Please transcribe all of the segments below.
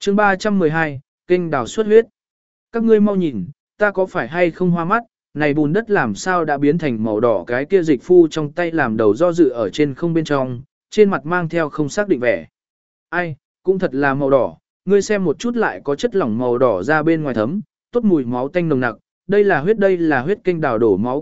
chương 312, kênh đào xuất huyết. Các ngươi mau nhìn, ta có phải hay không hoa mắt, này bùn đất làm sao đã biến thành màu đỏ, cái kia dịch phu trong tay làm đầu do dự ở trên không bên trong, trên mặt mang theo không xác định vẻ. Ai, cũng thật là màu đỏ, ngươi xem một chút lại có chất lỏng màu đỏ ra bên ngoài thấm, tốt mùi máu tanh nồng nặc, đây là huyết kênh đào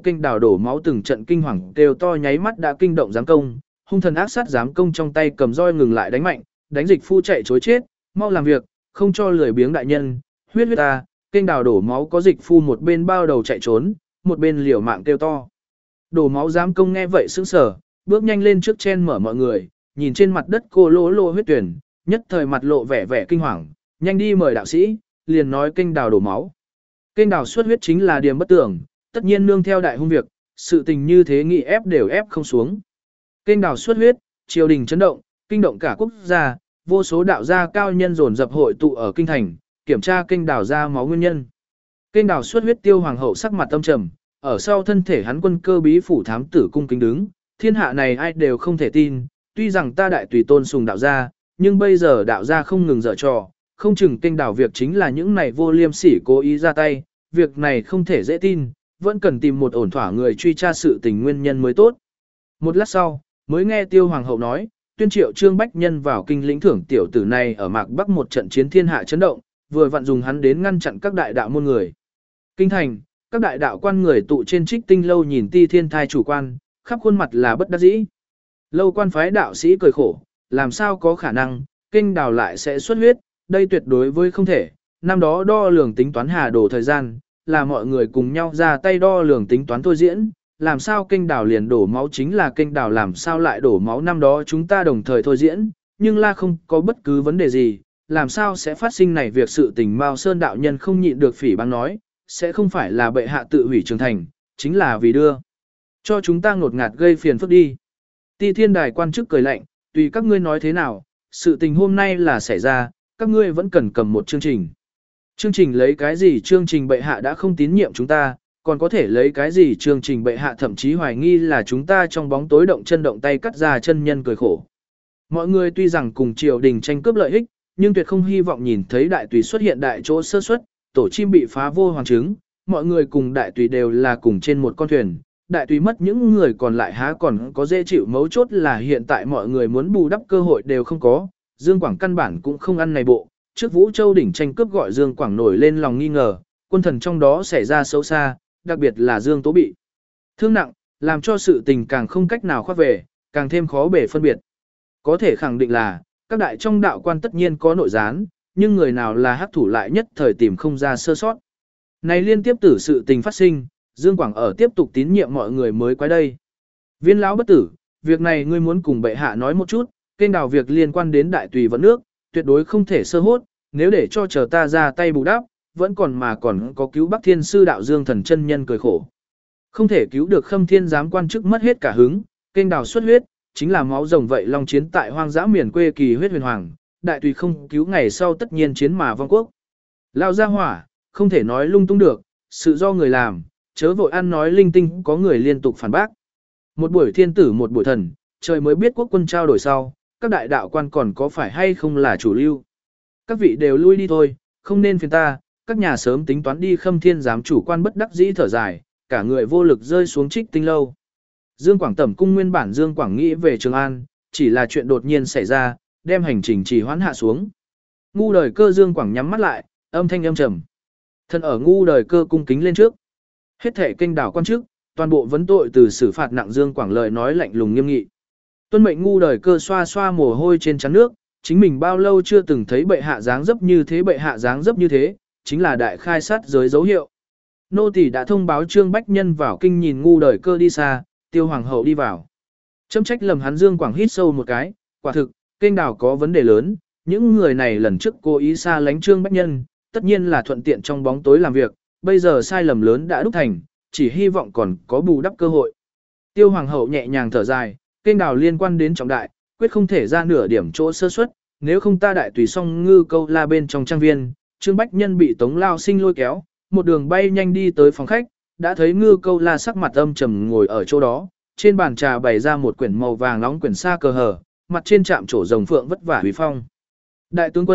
đổ máu từng trận kinh hoàng kêu to nháy mắt đã kinh động giám công, hung thần ác sát giám công trong tay cầm roi ngừng lại đánh mạnh, đánh dịch phu chạy chối chết, mau làm việc, không cho lười biếng đại nhân, huyết ta, kênh đào đổ máu có dịch phu một bên bao đầu chạy trốn, một bên liều mạng kêu to. Đổ máu giám công nghe vậy sững sờ, bước nhanh lên trước chen mở mọi người, nhìn trên mặt đất cô lỗ huyết tuyển, nhất thời mặt lộ vẻ kinh hoàng, nhanh đi mời đạo sĩ, liền nói kênh đào đổ máu. Kênh đào xuất huyết chính là điềm bất tưởng, tất nhiên nương theo đại hung việc, sự tình như thế nghị ép đều ép không xuống. Kênh đào xuất huyết, triều đình chấn động, kinh động cả quốc gia, vô số đạo gia cao nhân dồn dập hội tụ ở kinh thành, kiểm tra kênh đào ra máu nguyên nhân. Kênh đào xuất huyết Tiêu hoàng hậu sắc mặt âm trầm, ở sau thân thể hắn quân cơ bí phủ thám tử cung kính đứng, thiên hạ này ai đều không thể tin, tuy rằng ta đại tùy tôn sùng đạo gia, nhưng bây giờ đạo gia không ngừng dở trò, không chừng kênh đào việc chính là những này vô liêm sỉ cố ý ra tay, việc này không thể dễ tin, vẫn cần tìm một ổn thỏa người truy tra sự tình nguyên nhân mới tốt. Một lát sau, mới nghe Tiêu hoàng hậu nói, tuyên triệu Trương Bách Nhân vào kinh lĩnh thưởng tiểu tử này ở Mạc Bắc một trận chiến thiên hạ chấn động, vừa vặn dùng hắn đến ngăn chặn các đại đạo môn người. Kinh thành, các đại đạo quan người tụ trên Trích Tinh lâu nhìn Ti Thiên Thai chủ quan, khắp khuôn mặt là bất đắc dĩ. Lâu quan phái đạo sĩ cười khổ, làm sao có khả năng, kênh đào lại sẽ xuất huyết, đây tuyệt đối với không thể. Năm đó đo lường tính toán hà đổ thời gian, là mọi người cùng nhau ra tay đo lường tính toán thôi diễn, làm sao kênh đào liền đổ máu chính là kênh đào làm sao lại đổ máu năm đó chúng ta đồng thời thôi diễn, nhưng là không có bất cứ vấn đề gì, làm sao sẽ phát sinh này việc sự tình Mao Sơn đạo nhân không nhịn được phỉ báng nói, sẽ không phải là bệ hạ tự hủy trường thành, chính là vì đưa cho chúng ta ngột ngạt gây phiền phức đi. Ti Thiên Đài quan chức cười lạnh, tùy các ngươi nói thế nào, sự tình hôm nay là xảy ra, các ngươi vẫn cần cầm một chương trình. Chương trình lấy cái gì chương trình bệ hạ đã không tín nhiệm chúng ta, còn có thể lấy cái gì chương trình bệ hạ thậm chí hoài nghi là chúng ta trong bóng tối động chân động tay cắt ra chân nhân cười khổ. Mọi người tuy rằng cùng triều đình tranh cướp lợi ích, nhưng tuyệt không hy vọng nhìn thấy đại tùy xuất hiện đại chỗ sơ suất, tổ chim bị phá vô hoàng chứng, mọi người cùng đại tùy đều là cùng trên một con thuyền, đại tùy mất những người còn lại há còn có dễ chịu, mấu chốt là hiện tại mọi người muốn bù đắp cơ hội đều không có, Dương Quảng căn bản cũng không ăn này bộ, trước Vũ Châu đỉnh tranh cướp gọi Dương Quảng nổi lên lòng nghi ngờ, quân thần trong đó xảy ra xấu xa, đặc biệt là Dương Tố bị thương nặng, làm cho sự tình càng không cách nào khoát về, càng thêm khó bể phân biệt. Có thể khẳng định là, các đại trong đạo quan tất nhiên có nội gián, nhưng người nào là hắc thủ lại nhất thời tìm không ra sơ sót. Này liên tiếp tử sự tình phát sinh, Dương Quảng ở tiếp tục tín nhiệm mọi người mới quay đây. Viên lão bất tử, việc này ngươi muốn cùng bệ hạ nói một chút, kênh đào việc liên quan đến đại tùy vận nước, tuyệt đối không thể sơ hốt, nếu để cho chờ ta ra tay bù đắp, vẫn còn có cứu Bắc Thiên sư đạo Dương Thần chân nhân cười khổ. Không thể cứu được Khâm Thiên giám quan chức mất hết cả hứng, kênh đào xuất huyết, chính là máu rồng vậy long chiến tại hoang dã miền quê kỳ huyết huyền hoàng, đại tùy không cứu ngày sau tất nhiên chiến mà vong quốc. Lao ra hỏa, không thể nói lung tung được, sự do người làm, chớ vội ăn nói linh tinh có người liên tục phản bác. Một buổi thiên tử một buổi thần, trời mới biết quốc quân trao đổi sau, các đại đạo quan còn có phải hay không là chủ lưu. Các vị đều lui đi thôi, không nên phiền ta, các nhà sớm tính toán đi. Khâm Thiên giám chủ quan bất đắc dĩ thở dài, cả người vô lực rơi xuống Trích Tinh lâu. Dương Quảng tẩm cung nguyên bản Dương Quảng nghĩ về Trường An, chỉ là chuyện đột nhiên xảy ra, đem hành trình trì hoãn hạ xuống. Ngu đời cơ Dương Quảng nhắm mắt lại, âm thanh âm trầm. Thân ở ngu đời cơ cung kính lên trước. Hết thể kênh đảo quan chức, toàn bộ vấn tội từ xử phạt nặng Dương Quảng lời nói lạnh lùng nghiêm nghị. Tuân mệnh ngu đời cơ xoa xoa mồ hôi trên trán nước, chính mình bao lâu chưa từng thấy bệ hạ dáng dấp như thế, bệ hạ dáng dấp như thế, chính là đại khai sát giới dấu hiệu. Nô tỳ đã thông báo Trương Bách Nhân vào kinh nhìn ngu đời cơ đi xa, Tiêu hoàng hậu đi vào. Châm trách lầm hắn Dương Quảng hít sâu một cái, quả thực, kênh đảo có vấn đề lớn, những người này lần trước cố ý xa lánh Trương Bách Nhân, tất nhiên là thuận tiện trong bóng tối làm việc, bây giờ sai lầm lớn đã đúc thành, chỉ hy vọng còn có bù đắp cơ hội. Tiêu hoàng hậu nhẹ nhàng thở dài, kênh đào liên quan đến trọng đại, quyết không thể ra nửa điểm chỗ sơ suất, nếu không ta đại tùy song ngư câu la bên trong trang viên, Trương Bách Nhân bị Tống Lao Sinh lôi kéo, một đường bay nhanh đi tới phòng khách, đã thấy ngư câu la sắc mặt âm trầm ngồi ở chỗ đó, trên bàn trà bày ra một quyển màu vàng nóng quyển sa cờ hở, mặt trên chạm trổ rồng phượng vất vả huy phong. Đại tướng quân,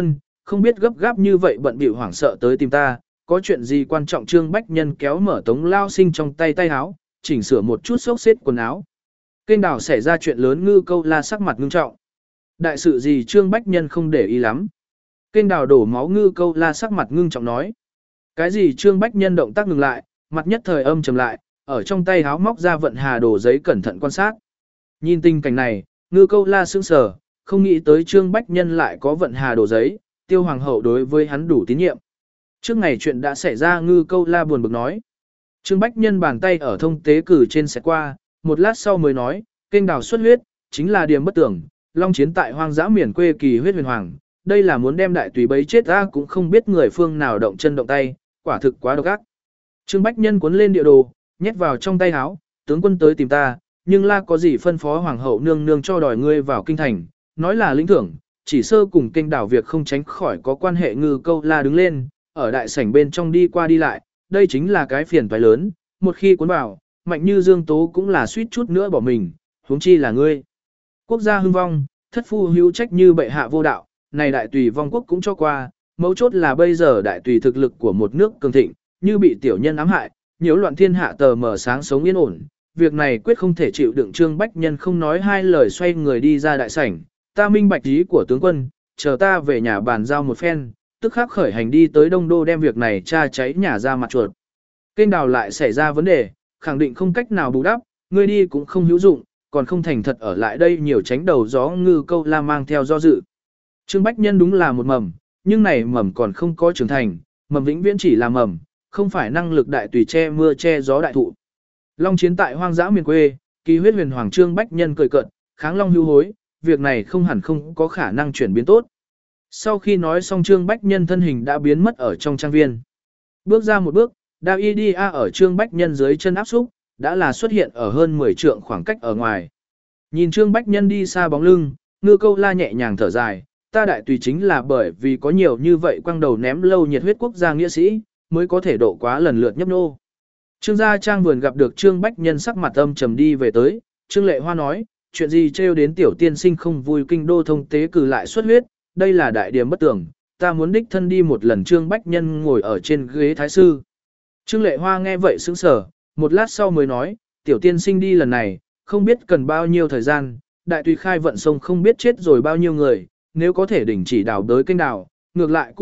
không biết gấp gáp như vậy bận bịu hoảng sợ tới tìm ta, có chuyện gì quan trọng. Trương Bách Nhân kéo mở Tống Lao Sinh trong tay áo, chỉnh sửa một chút xốc xếp quần áo. Kênh đào xảy ra chuyện lớn. Ngư Câu La sắc mặt ngưng trọng. Đại sự gì? Trương Bách Nhân không để ý lắm. Kênh đào đổ máu. Ngư Câu La sắc mặt ngưng trọng nói. Cái gì? Trương Bách Nhân động tác ngừng lại, mặt nhất thời âm trầm lại, ở trong tay áo móc ra vận hà đồ giấy cẩn thận quan sát. Nhìn tình cảnh này, Ngư Câu La sững sờ, không nghĩ tới Trương Bách Nhân lại có vận hà đồ giấy, Tiêu Hoàng hậu đối với hắn đủ tín nhiệm. Trước ngày chuyện đã xảy ra, Ngư Câu La buồn bực nói. Trương Bách Nhân bàn tay ở thông tế cử trên xẹt qua, một lát sau mới nói, kênh đào xuất huyết, chính là điểm bất tưởng, long chiến tại hoang dã miền quê kỳ huyết huyền hoàng, đây là muốn đem đại tùy bấy chết ra, cũng không biết người phương nào động chân động tay, quả thực quá độc ác. Trương Bách Nhân cuốn lên địa đồ, nhét vào trong tay áo, tướng quân tới tìm ta, nhưng La có gì phân phó hoàng hậu nương nương cho đòi ngươi vào kinh thành, nói là lĩnh thưởng, chỉ sơ cùng kênh đào việc không tránh khỏi có quan hệ. Ngư Câu La đứng lên, ở đại sảnh bên trong đi qua đi lại, đây chính là cái phiền toái lớn, một khi cuốn vào, mạnh như Dương Tố cũng là suýt chút nữa bỏ mình, huống chi là ngươi. Quốc gia hưng vong, thất phu hữu trách như bệ hạ vô đạo, này đại tùy vong quốc cũng cho qua, mấu chốt là bây giờ đại tùy thực lực của một nước cường thịnh, như bị tiểu nhân ám hại, nhiễu loạn thiên hạ tờ mở sáng sống yên ổn, việc này quyết không thể chịu đựng. Trương Bách Nhân không nói hai lời xoay người đi ra đại sảnh, ta minh bạch ý của tướng quân, chờ ta về nhà bàn giao một phen, tức khắc khởi hành đi tới Đông Đô đem việc này tra cháy nhà ra mặt chuột. Kênh đào lại xảy ra vấn đề, khẳng định không cách nào bù đắp, ngươi đi cũng không hữu dụng, còn không thành thật ở lại đây nhiều tránh đầu gió. Ngư Câu La mang theo do dự. Trương Bách Nhân đúng là một mầm, nhưng này mầm còn không có trưởng thành, mầm vĩnh viễn chỉ là mầm, không phải năng lực đại tùy che mưa che gió đại thụ. Long chiến tại hoang dã miền quê, kỳ huyết huyền hoàng. Trương Bách Nhân cười cợt, kháng long hưu hối, việc này không hẳn không có khả năng chuyển biến tốt. Sau khi nói xong, Trương Bách Nhân thân hình đã biến mất ở trong trang viên. Bước ra một bước, Davidia ở Trương Bách Nhân dưới chân áp xúc, đã là xuất hiện ở hơn 10 trượng khoảng cách ở ngoài. Nhìn Trương Bách Nhân đi xa bóng lưng, Ngư Câu La nhẹ nhàng thở dài, ta đại tùy chính là bởi vì có nhiều như vậy quăng đầu ném lâu nhiệt huyết quốc gia nghĩa sĩ, mới có thể độ quá lần lượt nhấp nô. Trương gia trang vườn gặp được Trương Bách Nhân sắc mặt âm trầm đi về tới, Trương Lệ Hoa nói, chuyện gì trêu đến tiểu tiên sinh không vui, kinh đô thông tế cử lại xuất huyết, đây là đại điểm bất tưởng, ta muốn đích thân đi một lần. Trương Bách Nhân ngồi ở trên ghế thái sư. Trương Lệ Hoa nghe vậy sững sờ, một lát sau mới nói, tiểu tiên sinh đi lần này, không biết cần bao nhiêu thời gian, đại tùy khai vận sông không biết chết rồi bao nhiêu người, nếu có thể đình chỉ đào đới kênh đào, ngược lại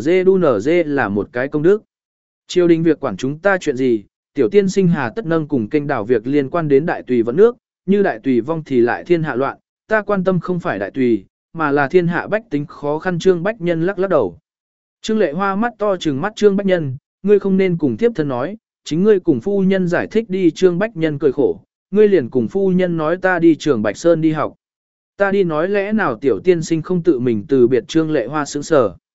QNZ là một cái công đức. Triều đình việc quản chúng ta chuyện gì, tiểu tiên sinh hà tất nâng cùng kênh đào việc liên quan đến đại tùy vận nước, như đại tùy vong thì lại thiên hạ loạn, ta quan tâm không phải đại tùy, mà là thiên hạ bách tính khó khăn. Trương Bách Nhân lắc lắc đầu. Trương Lệ Hoa mắt to trừng mắt Trương Bách Nhân, ngươi không nên cùng tiếp thân nói, chính ngươi cùng phu nhân giải thích đi. Trương Bách Nhân cười khổ, ngươi liền cùng phu nhân nói ta đi trường Bạch Sơn đi học. Ta đi nói lẽ nào tiểu tiên sinh không tự mình từ biệt. Trương Lệ Hoa sững sờ.